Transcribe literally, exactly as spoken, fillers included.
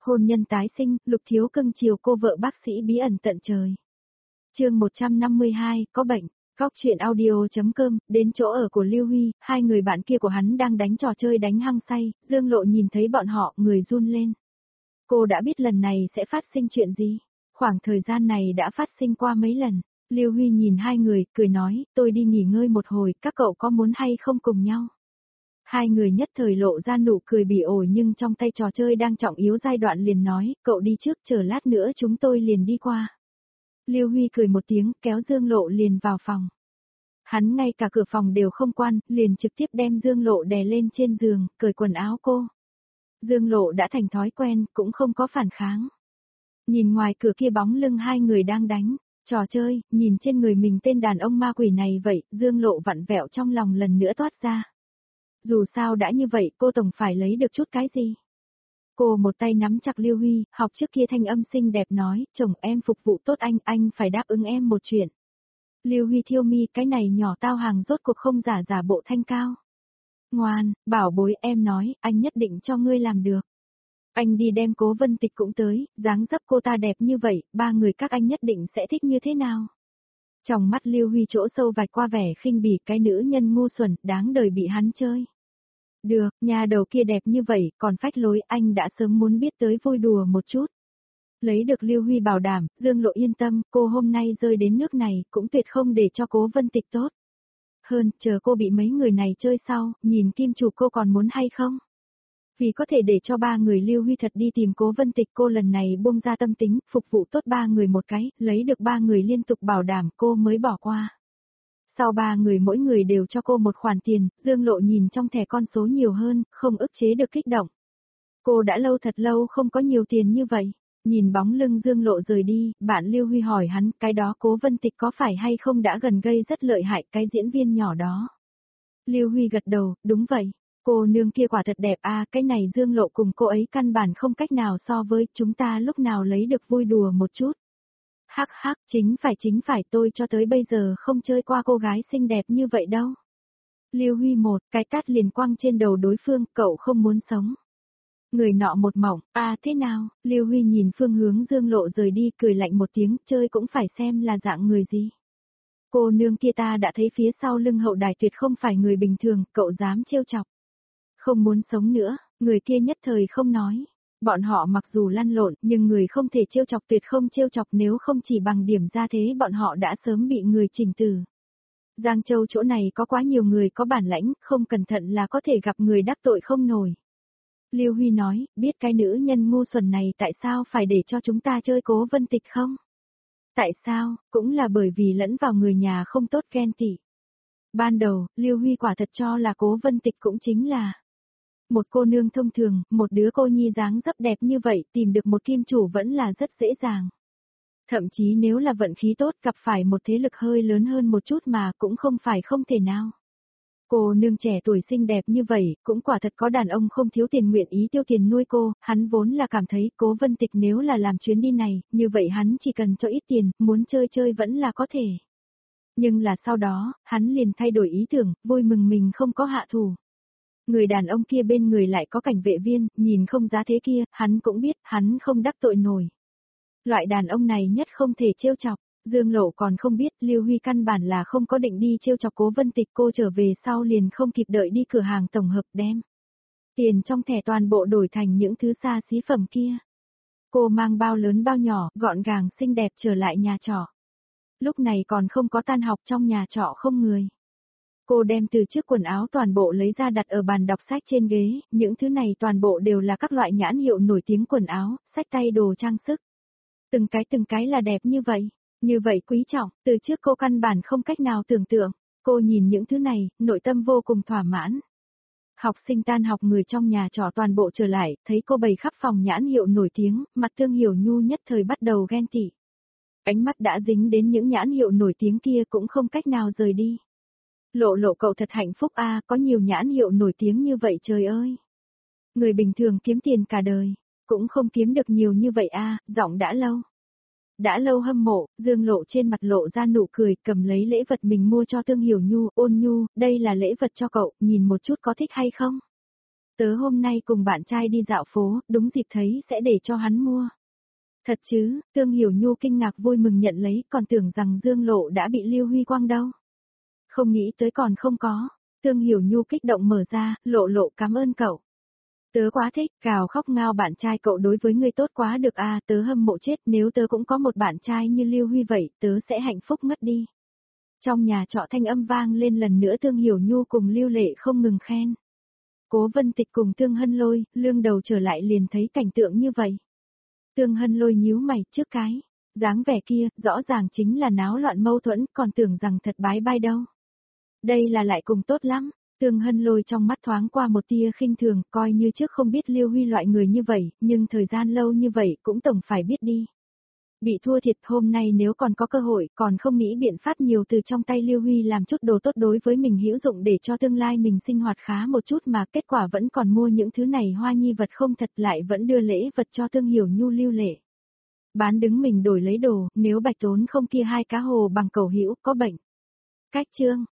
Hôn nhân tái sinh, Lục Thiếu cưng chiều cô vợ bác sĩ bí ẩn tận trời. Chương một trăm năm mươi hai, có bệnh. Góc truyện audio.com, đến chỗ ở của Lưu Huy, hai người bạn kia của hắn đang đánh trò chơi đánh hăng say, Dương Lộ nhìn thấy bọn họ, người run lên. Cô đã biết lần này sẽ phát sinh chuyện gì. Khoảng thời gian này đã phát sinh qua mấy lần. Lưu Huy nhìn hai người, cười nói, tôi đi nghỉ ngơi một hồi, các cậu có muốn hay không cùng nhau? Hai người nhất thời lộ ra nụ cười bỉ ổi nhưng trong tay trò chơi đang trọng yếu giai đoạn liền nói, cậu đi trước chờ lát nữa chúng tôi liền đi qua. Lưu Huy cười một tiếng, kéo Dương Lộ liền vào phòng. Hắn ngay cả cửa phòng đều không quan, liền trực tiếp đem Dương Lộ đè lên trên giường, cởi quần áo cô. Dương Lộ đã thành thói quen, cũng không có phản kháng. Nhìn ngoài cửa kia bóng lưng hai người đang đánh trò chơi, nhìn trên người mình tên đàn ông ma quỷ này vậy, Dương Lộ vặn vẹo trong lòng lần nữa toát ra. Dù sao đã như vậy, cô tổng phải lấy được chút cái gì. Cô một tay nắm chặt Lưu Huy, học trước kia thanh âm xinh đẹp nói, chồng em phục vụ tốt anh, anh phải đáp ứng em một chuyện. Lưu Huy thiêu mi, cái này nhỏ tao hàng rốt cuộc không giả giả bộ thanh cao. Ngoan, bảo bối, em nói, anh nhất định cho ngươi làm được. Anh đi đem Cố Vân Tịch cũng tới, dáng dấp cô ta đẹp như vậy, ba người các anh nhất định sẽ thích như thế nào. Trong mắt Lưu Huy chỗ sâu vạch qua vẻ khinh bỉ, cái nữ nhân ngu xuẩn, đáng đời bị hắn chơi. Được, nhà đầu kia đẹp như vậy, còn phách lối, anh đã sớm muốn biết tới vui đùa một chút. Lấy được Lưu Huy bảo đảm, Dương Lộ yên tâm, cô hôm nay rơi đến nước này, cũng tuyệt không để cho Cố Vân Tịch tốt. Hơn, chờ cô bị mấy người này chơi sau, nhìn kim chủ cô còn muốn hay không? Vì có thể để cho ba người Lưu Huy thật đi tìm Cố Vân Tịch, cô lần này buông ra tâm tính, phục vụ tốt ba người một cái, lấy được ba người liên tục bảo đảm cô mới bỏ qua. Sau ba người mỗi người đều cho cô một khoản tiền, Dương Lộ nhìn trong thẻ con số nhiều hơn, không ức chế được kích động. Cô đã lâu thật lâu không có nhiều tiền như vậy. Nhìn bóng lưng Dương Lộ rời đi, bạn Lưu Huy hỏi hắn, cái đó Cố Vân Tịch có phải hay không đã gần gây rất lợi hại cái diễn viên nhỏ đó. Lưu Huy gật đầu, đúng vậy. Cô nương kia quả thật đẹp à, cái này Dương Lộ cùng cô ấy căn bản không cách nào so với, chúng ta lúc nào lấy được vui đùa một chút. Hắc hắc, chính phải chính phải, tôi cho tới bây giờ không chơi qua cô gái xinh đẹp như vậy đâu. Lưu Huy một, cái tát liền quăng trên đầu đối phương, cậu không muốn sống. Người nọ một mỏng, à thế nào, Lưu Huy nhìn phương hướng Dương Lộ rời đi, cười lạnh một tiếng, chơi cũng phải xem là dạng người gì. Cô nương kia ta đã thấy phía sau lưng hậu đài tuyệt không phải người bình thường, cậu dám trêu chọc. Không muốn sống nữa, người kia nhất thời không nói. Bọn họ mặc dù lăn lộn, nhưng người không thể trêu chọc tuyệt không trêu chọc, nếu không chỉ bằng điểm ra thế bọn họ đã sớm bị người chỉnh tử. Giang Châu chỗ này có quá nhiều người có bản lãnh, không cẩn thận là có thể gặp người đắc tội không nổi. Lưu Huy nói, biết cái nữ nhân ngu xuẩn này tại sao phải để cho chúng ta chơi Cố Vân Tịch không? Tại sao, cũng là bởi vì lẫn vào người nhà không tốt ghen tị. Ban đầu, Lưu Huy quả thật cho là Cố Vân Tịch cũng chính là một cô nương thông thường, một đứa cô nhi dáng dấp đẹp như vậy, tìm được một kim chủ vẫn là rất dễ dàng. Thậm chí nếu là vận khí tốt gặp phải một thế lực hơi lớn hơn một chút mà cũng không phải không thể nào. Cô nương trẻ tuổi xinh đẹp như vậy, cũng quả thật có đàn ông không thiếu tiền nguyện ý tiêu tiền nuôi cô, hắn vốn là cảm thấy Cố Vân Tịch nếu là làm chuyến đi này, như vậy hắn chỉ cần cho ít tiền, muốn chơi chơi vẫn là có thể. Nhưng là sau đó, hắn liền thay đổi ý tưởng, vui mừng mình không có hạ thủ. Người đàn ông kia bên người lại có cảnh vệ viên, nhìn không giá thế kia, hắn cũng biết, hắn không đắc tội nổi. Loại đàn ông này nhất không thể trêu chọc. Dương Lộ còn không biết, Lưu Huy căn bản là không có định đi trêu chọc Cố Vân Tịch, cô trở về sau liền không kịp đợi đi cửa hàng tổng hợp đem tiền trong thẻ toàn bộ đổi thành những thứ xa xí phẩm kia. Cô mang bao lớn bao nhỏ, gọn gàng xinh đẹp trở lại nhà trọ. Lúc này còn không có tan học, trong nhà trọ không người. Cô đem từ chiếc quần áo toàn bộ lấy ra đặt ở bàn đọc sách trên ghế, những thứ này toàn bộ đều là các loại nhãn hiệu nổi tiếng quần áo, xách tay đồ trang sức. Từng cái từng cái là đẹp như vậy. Như vậy quý trọng, từ trước cô căn bản không cách nào tưởng tượng, cô nhìn những thứ này, nội tâm vô cùng thỏa mãn. Học sinh tan học người trong nhà trọ toàn bộ trở lại, thấy cô bày khắp phòng nhãn hiệu nổi tiếng, mặt Tương Hiểu Nhu nhất thời bắt đầu ghen tị. Ánh mắt đã dính đến những nhãn hiệu nổi tiếng kia cũng không cách nào rời đi. Lộ Lộ cậu thật hạnh phúc a, có nhiều nhãn hiệu nổi tiếng như vậy trời ơi. Người bình thường kiếm tiền cả đời, cũng không kiếm được nhiều như vậy a, giọng đã lâu. Đã lâu hâm mộ, Dương Lộ trên mặt lộ ra nụ cười, cầm lấy lễ vật mình mua cho Tương Hiểu Nhu, ôn nhu, đây là lễ vật cho cậu, nhìn một chút có thích hay không? Tớ hôm nay cùng bạn trai đi dạo phố, đúng dịp thấy sẽ để cho hắn mua. Thật chứ, Tương Hiểu Nhu kinh ngạc vui mừng nhận lấy, còn tưởng rằng Dương Lộ đã bị Lưu Huy quăng đâu. Không nghĩ tới còn không có. Tương Hiểu Nhu kích động mở ra, Lộ Lộ cảm ơn cậu. Tớ quá thích, gào khóc ngao bạn trai cậu đối với người tốt quá được à, tớ hâm mộ chết, nếu tớ cũng có một bạn trai như Lưu Huy vậy, tớ sẽ hạnh phúc ngất đi. Trong nhà trọ thanh âm vang lên lần nữa, Tương Hiểu Nhu cùng Lưu Lệ không ngừng khen. Cố Vân Tịch cùng Tương Hân Lôi, lương đầu trở lại liền thấy cảnh tượng như vậy. Tương Hân Lôi nhíu mày trước cái, dáng vẻ kia, rõ ràng chính là náo loạn mâu thuẫn, còn tưởng rằng thật bái bai đâu. Đây là lại cùng tốt lắm. Tương Hân Lôi trong mắt thoáng qua một tia khinh thường, coi như trước không biết Lưu Huy loại người như vậy, nhưng thời gian lâu như vậy cũng tổng phải biết đi. Bị thua thiệt hôm nay nếu còn có cơ hội, còn không nghĩ biện pháp nhiều từ trong tay Lưu Huy làm chút đồ tốt đối với mình hữu dụng để cho tương lai mình sinh hoạt khá một chút mà kết quả vẫn còn mua những thứ này hoa nhi vật không thật, lại vẫn đưa lễ vật cho Tương Hiểu Nhu Lưu Lệ. Bán đứng mình đổi lấy đồ, nếu bạch tốn không kia hai cá hồ bằng cầu hữu có bệnh. Cách chương